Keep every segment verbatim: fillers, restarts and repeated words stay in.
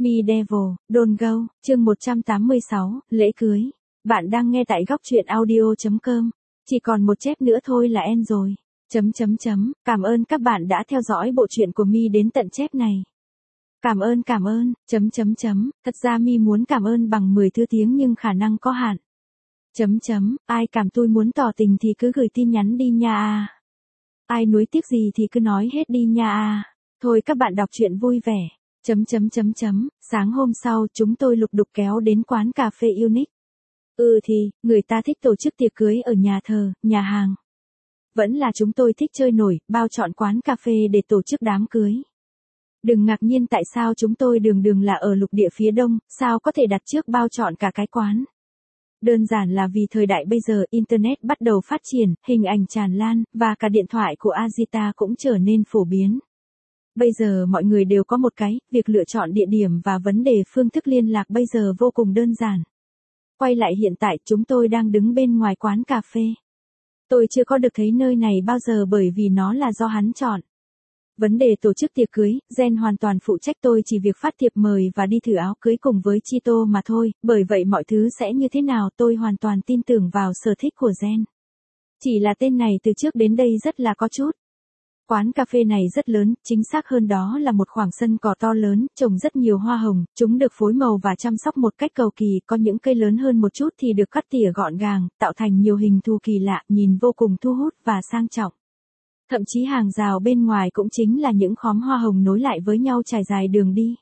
Me Devil, Don't Go, chương một trăm tám mươi sáu, lễ cưới. Bạn đang nghe tại góc truyện audio chấm com. Chỉ còn một chép nữa thôi là end rồi. Chấm chấm chấm, cảm ơn các bạn đã theo dõi bộ truyện của Mi đến tận chép này. Cảm ơn cảm ơn, chấm chấm chấm, thật ra Mi muốn cảm ơn bằng mười thứ tiếng nhưng khả năng có hạn. Chấm chấm, ai cảm tôi muốn tỏ tình thì cứ gửi tin nhắn đi nha à. Ai nuối tiếc gì thì cứ nói hết đi nha à. Thôi các bạn đọc truyện vui vẻ. Chấm chấm chấm chấm, sáng hôm sau chúng tôi lục đục kéo đến quán cà phê Unique. Ừ thì, người ta thích tổ chức tiệc cưới ở nhà thờ, nhà hàng. Vẫn là chúng tôi thích chơi nổi, bao chọn quán cà phê để tổ chức đám cưới. Đừng ngạc nhiên tại sao chúng tôi đường đường là ở lục địa phía đông, sao có thể đặt trước bao chọn cả cái quán. Đơn giản là vì thời đại bây giờ Internet bắt đầu phát triển, hình ảnh tràn lan, và cả điện thoại của Azita cũng trở nên phổ biến. Bây giờ mọi người đều có một cái, việc lựa chọn địa điểm và vấn đề phương thức liên lạc bây giờ vô cùng đơn giản. Quay lại hiện tại chúng tôi đang đứng bên ngoài quán cà phê. Tôi chưa có được thấy nơi này bao giờ bởi vì nó là do hắn chọn. Vấn đề tổ chức tiệc cưới, Jen hoàn toàn phụ trách, tôi chỉ việc phát thiệp mời và đi thử áo cưới cùng với Chito mà thôi, bởi vậy mọi thứ sẽ như thế nào tôi hoàn toàn tin tưởng vào sở thích của Jen. Chỉ là tên này từ trước đến đây rất là có chút. Quán cà phê này rất lớn, chính xác hơn đó là một khoảng sân cỏ to lớn, trồng rất nhiều hoa hồng, chúng được phối màu và chăm sóc một cách cầu kỳ, có những cây lớn hơn một chút thì được cắt tỉa gọn gàng, tạo thành nhiều hình thù kỳ lạ, nhìn vô cùng thu hút và sang trọng. Thậm chí hàng rào bên ngoài cũng chính là những khóm hoa hồng nối lại với nhau trải dài đường đi.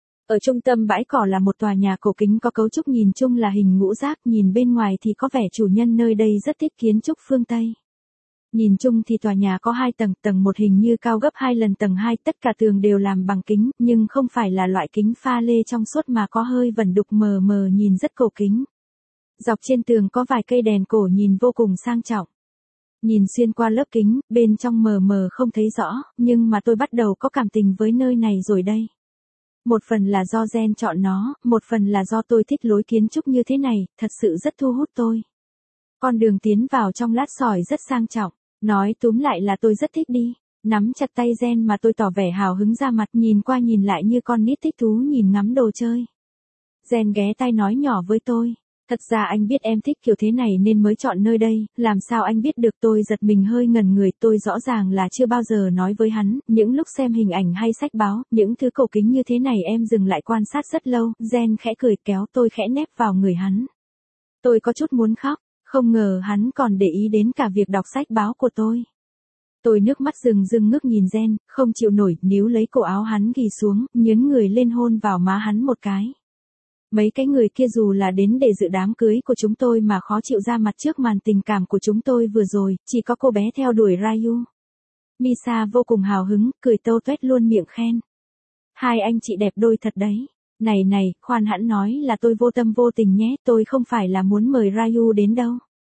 Ở trung tâm bãi cỏ là một tòa nhà cổ kính có cấu trúc nhìn chung là hình ngũ giác, nhìn bên ngoài thì có vẻ chủ nhân nơi đây rất thích kiến trúc phương Tây. Nhìn chung thì tòa nhà có hai tầng, tầng một hình như cao gấp hai lần tầng hai, tất cả tường đều làm bằng kính, nhưng không phải là loại kính pha lê trong suốt mà có hơi vẩn đục mờ mờ nhìn rất cổ kính. Dọc trên tường có vài cây đèn cổ nhìn vô cùng sang trọng. Nhìn xuyên qua lớp kính, bên trong mờ mờ không thấy rõ, nhưng mà tôi bắt đầu có cảm tình với nơi này rồi đây. Một phần là do Jen chọn nó, một phần là do tôi thích lối kiến trúc như thế này, thật sự rất thu hút tôi. Con đường tiến vào trong lát sỏi rất sang trọng, nói túm lại là tôi rất thích đi. Nắm chặt tay Jen mà tôi tỏ vẻ hào hứng ra mặt, nhìn qua nhìn lại như con nít thích thú nhìn ngắm đồ chơi. Jen ghé tai nói nhỏ với tôi. Thật ra anh biết em thích kiểu thế này nên mới chọn nơi đây, làm sao anh biết được? Tôi giật mình hơi ngẩn người, tôi rõ ràng là chưa bao giờ nói với hắn, những lúc xem hình ảnh hay sách báo, những thứ cổ kính như thế này em dừng lại quan sát rất lâu. Jen khẽ cười kéo tôi khẽ nép vào người hắn. Tôi có chút muốn khóc, không ngờ hắn còn để ý đến cả việc đọc sách báo của tôi. Tôi nước mắt rừng rừng ngước nhìn Jen, không chịu nổi, níu lấy cổ áo hắn ghì xuống, nhấn người lên hôn vào má hắn một cái. Mấy cái người kia dù là đến để dự đám cưới của chúng tôi mà khó chịu ra mặt trước màn tình cảm của chúng tôi vừa rồi, chỉ có cô bé theo đuổi Ryu. Misa vô cùng hào hứng, cười tâu tuét luôn miệng khen. Hai anh chị đẹp đôi thật đấy. Này này, khoan hẵng nói là tôi vô tâm vô tình nhé, tôi không phải là muốn mời Ryu đến đâu.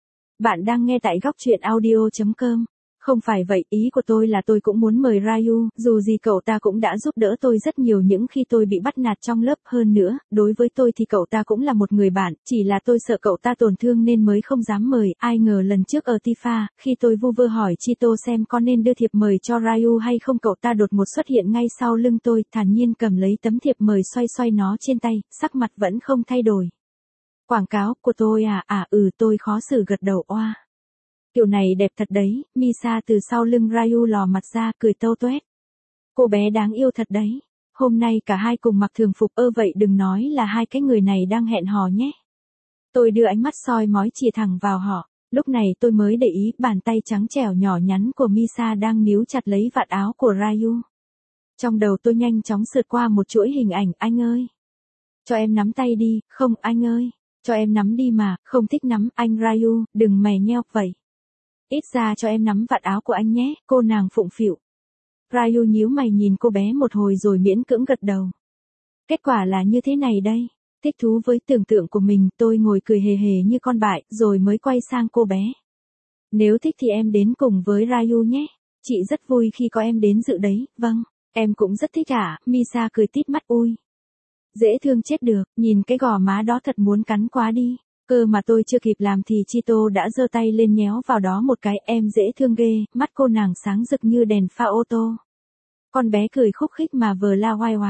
Bạn đang nghe tại góc truyện audio chấm com. Không phải vậy, ý của tôi là tôi cũng muốn mời Ryu, dù gì cậu ta cũng đã giúp đỡ tôi rất nhiều những khi tôi bị bắt nạt trong lớp, hơn nữa, đối với tôi thì cậu ta cũng là một người bạn, chỉ là tôi sợ cậu ta tổn thương nên mới không dám mời. Ai ngờ lần trước ở Tifa, khi tôi vu vơ hỏi Chito xem có nên đưa thiệp mời cho Ryu hay không, cậu ta đột ngột xuất hiện ngay sau lưng tôi, thản nhiên cầm lấy tấm thiệp mời xoay xoay nó trên tay, sắc mặt vẫn không thay đổi. Quảng cáo của tôi à, à ừ tôi khó xử gật đầu oa. Kiểu này đẹp thật đấy. Misa từ sau lưng Ryu lò mặt ra, cười tâu tuét. Cô bé đáng yêu thật đấy. Hôm nay cả hai cùng mặc thường phục, ơ vậy đừng nói là hai cái người này đang hẹn hò nhé. Tôi đưa ánh mắt soi mói chìa thẳng vào họ. Lúc này tôi mới để ý bàn tay trắng trẻo nhỏ nhắn của Misa đang níu chặt lấy vạt áo của Ryu. Trong đầu tôi nhanh chóng sượt qua một chuỗi hình ảnh. Anh ơi, cho em nắm tay đi. Không anh ơi, cho em nắm đi mà. Không thích nắm. Anh Ryu, đừng mè nheo vậy. Ít ra cho em nắm vạt áo của anh nhé, cô nàng phụng phịu. Ryu nhíu mày nhìn cô bé một hồi rồi miễn cưỡng gật đầu. Kết quả là như thế này đây. Thích thú với tưởng tượng của mình, tôi ngồi cười hề hề như con bại, rồi mới quay sang cô bé. Nếu thích thì em đến cùng với Ryu nhé. Chị rất vui khi có em đến dự đấy. Vâng, em cũng rất thích à. Misa cười tít mắt, ui. Dễ thương chết được, nhìn cái gò má đó thật muốn cắn quá đi. Cơ mà tôi chưa kịp làm thì Chito đã giơ tay lên nhéo vào đó một cái. Em dễ thương ghê, mắt cô nàng sáng rực như đèn pha ô tô. Con bé cười khúc khích mà vờ la oai oái.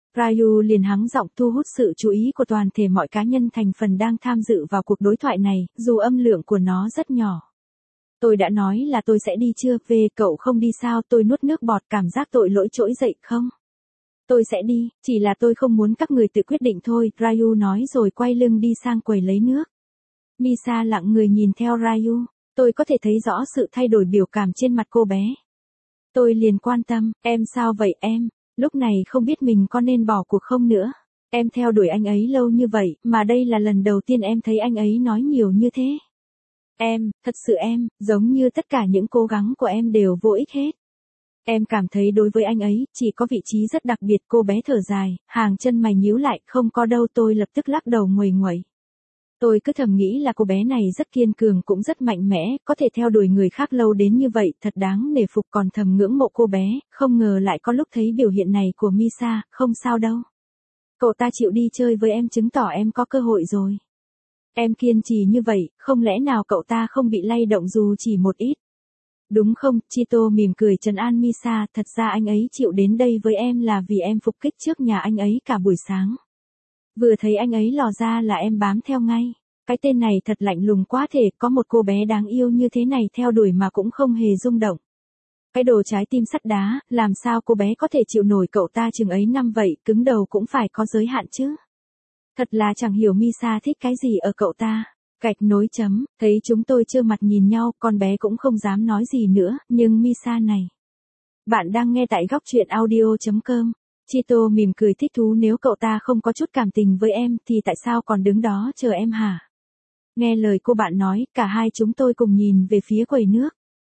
Ryu liền hắng giọng thu hút sự chú ý của toàn thể mọi cá nhân thành phần đang tham dự vào cuộc đối thoại này, dù âm lượng của nó rất nhỏ. Tôi đã nói là tôi sẽ đi chưa, về cậu không đi sao, tôi nuốt nước bọt cảm giác tội lỗi trỗi dậy không. Tôi sẽ đi, chỉ là tôi không muốn các người tự quyết định thôi, Ryu nói rồi quay lưng đi sang quầy lấy nước. Misa lặng người nhìn theo Ryu, tôi có thể thấy rõ sự thay đổi biểu cảm trên mặt cô bé. Tôi liền quan tâm, em sao vậy em, lúc này không biết mình có nên bỏ cuộc không nữa. Em theo đuổi anh ấy lâu như vậy, mà đây là lần đầu tiên em thấy anh ấy nói nhiều như thế. Em, thật sự em, giống như tất cả những cố gắng của em đều vô ích hết. Em cảm thấy đối với anh ấy, chỉ có vị trí rất đặc biệt, cô bé thở dài, hàng chân mày nhíu lại, không có đâu, tôi lập tức lắc đầu nguầy nguậy. Tôi cứ thầm nghĩ là cô bé này rất kiên cường cũng rất mạnh mẽ, có thể theo đuổi người khác lâu đến như vậy, thật đáng nể phục, còn thầm ngưỡng mộ cô bé, không ngờ lại có lúc thấy biểu hiện này của Misa, không sao đâu. Cậu ta chịu đi chơi với em chứng tỏ em có cơ hội rồi. Em kiên trì như vậy, không lẽ nào cậu ta không bị lay động dù chỉ một ít? Đúng không? Chito mỉm cười trấn an Misa, thật ra anh ấy chịu đến đây với em là vì em phục kích trước nhà anh ấy cả buổi sáng. Vừa thấy anh ấy lò ra là em bám theo ngay. Cái tên này thật lạnh lùng quá thể, có một cô bé đáng yêu như thế này theo đuổi mà cũng không hề rung động. Cái đồ trái tim sắt đá, làm sao cô bé có thể chịu nổi cậu ta chừng ấy năm vậy, cứng đầu cũng phải có giới hạn chứ. Thật là chẳng hiểu Misa thích cái gì ở cậu ta. Gạch nối chấm, thấy chúng tôi trơ mặt nhìn nhau, con bé cũng không dám nói gì nữa, nhưng Misa này. Bạn đang nghe tại góc truyện audio chấm com. Chito mỉm cười thích thú, nếu cậu ta không có chút cảm tình với em, thì tại sao còn đứng đó chờ em hả? Nghe lời cô bạn nói, cả hai chúng tôi cùng nhìn về phía quầy nước.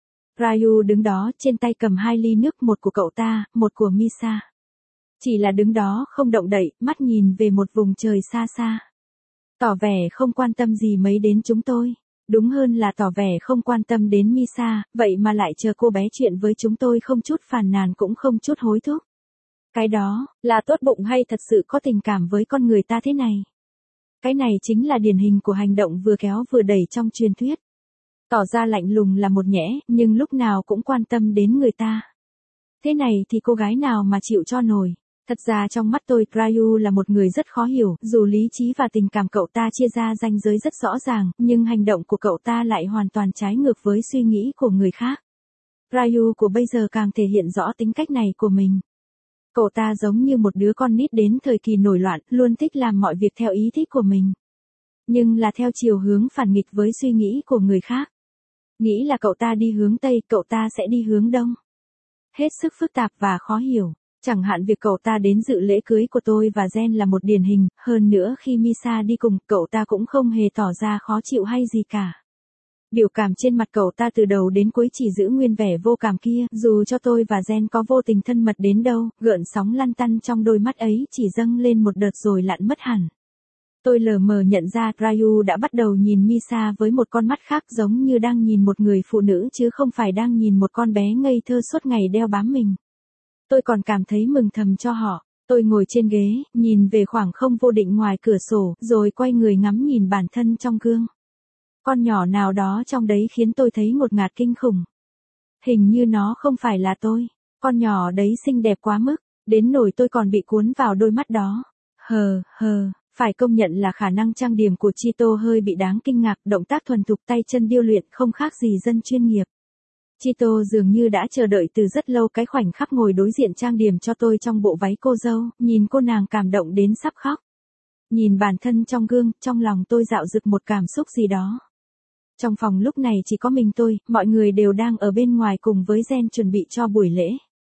Ryu đứng đó, trên tay cầm hai ly nước, một của cậu ta, một của Misa. Chỉ là đứng đó không động đậy, mắt nhìn về một vùng trời xa xa. Tỏ vẻ không quan tâm gì mấy đến chúng tôi. Đúng hơn là tỏ vẻ không quan tâm đến Misa, vậy mà lại chờ cô bé chuyện với chúng tôi không chút phàn nàn cũng không chút hối thúc. Cái đó, là tốt bụng hay thật sự có tình cảm với con người ta thế này? Cái này chính là điển hình của hành động vừa kéo vừa đẩy trong truyền thuyết. Tỏ ra lạnh lùng là một nhẽ, nhưng lúc nào cũng quan tâm đến người ta. Thế này thì cô gái nào mà chịu cho nổi. Thật ra trong mắt tôi, Ryu là một người rất khó hiểu, dù lý trí và tình cảm cậu ta chia ra ranh giới rất rõ ràng, nhưng hành động của cậu ta lại hoàn toàn trái ngược với suy nghĩ của người khác. Ryu của bây giờ càng thể hiện rõ tính cách này của mình. Cậu ta giống như một đứa con nít đến thời kỳ nổi loạn, luôn thích làm mọi việc theo ý thích của mình. Nhưng là theo chiều hướng phản nghịch với suy nghĩ của người khác. Nghĩ là cậu ta đi hướng Tây, cậu ta sẽ đi hướng Đông. Hết sức phức tạp và khó hiểu. Chẳng hạn việc cậu ta đến dự lễ cưới của tôi và Gen là một điển hình, hơn nữa khi Misa đi cùng, cậu ta cũng không hề tỏ ra khó chịu hay gì cả. Biểu cảm trên mặt cậu ta từ đầu đến cuối chỉ giữ nguyên vẻ vô cảm kia, dù cho tôi và Gen có vô tình thân mật đến đâu, gợn sóng lăn tăn trong đôi mắt ấy chỉ dâng lên một đợt rồi lặn mất hẳn. Tôi lờ mờ nhận ra Ryu đã bắt đầu nhìn Misa với một con mắt khác, giống như đang nhìn một người phụ nữ chứ không phải đang nhìn một con bé ngây thơ suốt ngày đeo bám mình. Tôi còn cảm thấy mừng thầm cho họ. Tôi ngồi trên ghế, nhìn về khoảng không vô định ngoài cửa sổ, rồi quay người ngắm nhìn bản thân trong gương. Con nhỏ nào đó trong đấy khiến tôi thấy ngột ngạt kinh khủng. Hình như nó không phải là tôi. Con nhỏ đấy xinh đẹp quá mức, đến nỗi tôi còn bị cuốn vào đôi mắt đó. Hờ, hờ, phải công nhận là khả năng trang điểm của Chito hơi bị đáng kinh ngạc, động tác thuần thục, tay chân điêu luyện, không khác gì dân chuyên nghiệp. Chito dường như đã chờ đợi từ rất lâu cái khoảnh khắc ngồi đối diện trang điểm cho tôi trong bộ váy cô dâu, nhìn cô nàng cảm động đến sắp khóc. Nhìn bản thân trong gương, trong lòng tôi dạo dực một cảm xúc gì đó. Trong phòng lúc này chỉ có mình tôi, mọi người đều đang ở bên ngoài cùng với Gen chuẩn bị cho buổi lễ.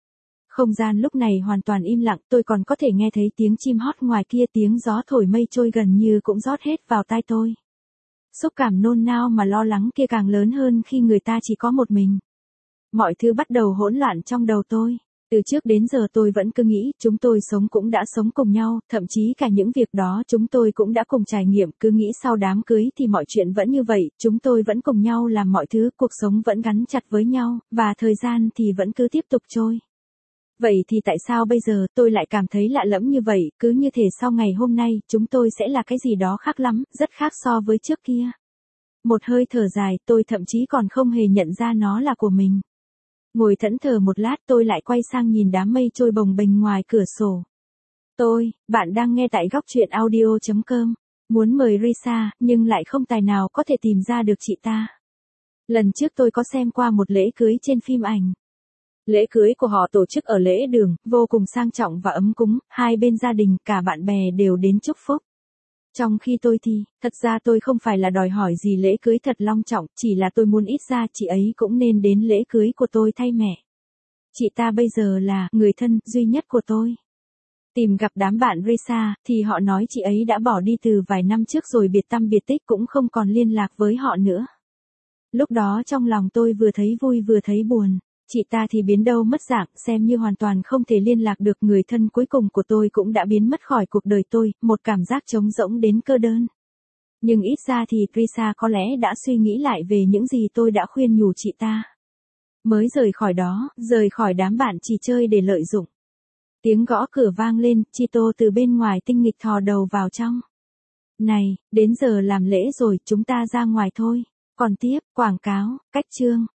Không gian lúc này hoàn toàn im lặng, tôi còn có thể nghe thấy tiếng chim hót ngoài kia, tiếng gió thổi mây trôi gần như cũng rót hết vào tai tôi. Xúc cảm nôn nao mà lo lắng kia càng lớn hơn khi người ta chỉ có một mình. Mọi thứ bắt đầu hỗn loạn trong đầu tôi. Từ trước đến giờ tôi vẫn cứ nghĩ chúng tôi sống cũng đã sống cùng nhau, thậm chí cả những việc đó chúng tôi cũng đã cùng trải nghiệm, cứ nghĩ sau đám cưới thì mọi chuyện vẫn như vậy, chúng tôi vẫn cùng nhau làm mọi thứ, cuộc sống vẫn gắn chặt với nhau, và thời gian thì vẫn cứ tiếp tục trôi. Vậy thì tại sao bây giờ tôi lại cảm thấy lạ lẫm như vậy, cứ như thể sau ngày hôm nay, chúng tôi sẽ là cái gì đó khác lắm, rất khác so với trước kia. Một hơi thở dài, tôi thậm chí còn không hề nhận ra nó là của mình. Ngồi thẫn thờ một lát tôi lại quay sang nhìn đám mây trôi bồng bềnh ngoài cửa sổ. Tôi, bạn đang nghe tại góc truyện audio.com. Muốn mời Risa, nhưng lại không tài nào có thể tìm ra được chị ta. Lần trước tôi có xem qua một lễ cưới trên phim ảnh. Lễ cưới của họ tổ chức ở lễ đường, vô cùng sang trọng và ấm cúng, hai bên gia đình, cả bạn bè đều đến chúc phúc. Trong khi tôi thì, thật ra tôi không phải là đòi hỏi gì lễ cưới thật long trọng, chỉ là tôi muốn ít ra chị ấy cũng nên đến lễ cưới của tôi thay mẹ. Chị ta bây giờ là người thân duy nhất của tôi. Tìm gặp đám bạn Risa, thì họ nói chị ấy đã bỏ đi từ vài năm trước rồi biệt tăm biệt tích cũng không còn liên lạc với họ nữa. Lúc đó trong lòng tôi vừa thấy vui vừa thấy buồn. Chị ta thì biến đâu mất dạng, xem như hoàn toàn không thể liên lạc được, người thân cuối cùng của tôi cũng đã biến mất khỏi cuộc đời tôi, một cảm giác trống rỗng đến cơ đơn. Nhưng ít ra thì Risa có lẽ đã suy nghĩ lại về những gì tôi đã khuyên nhủ chị ta. Mới rời khỏi đó, rời khỏi đám bạn chỉ chơi để lợi dụng. Tiếng gõ cửa vang lên, Chito từ bên ngoài tinh nghịch thò đầu vào trong. Này, đến giờ làm lễ rồi, chúng ta ra ngoài thôi. Còn tiếp, quảng cáo, cách chương,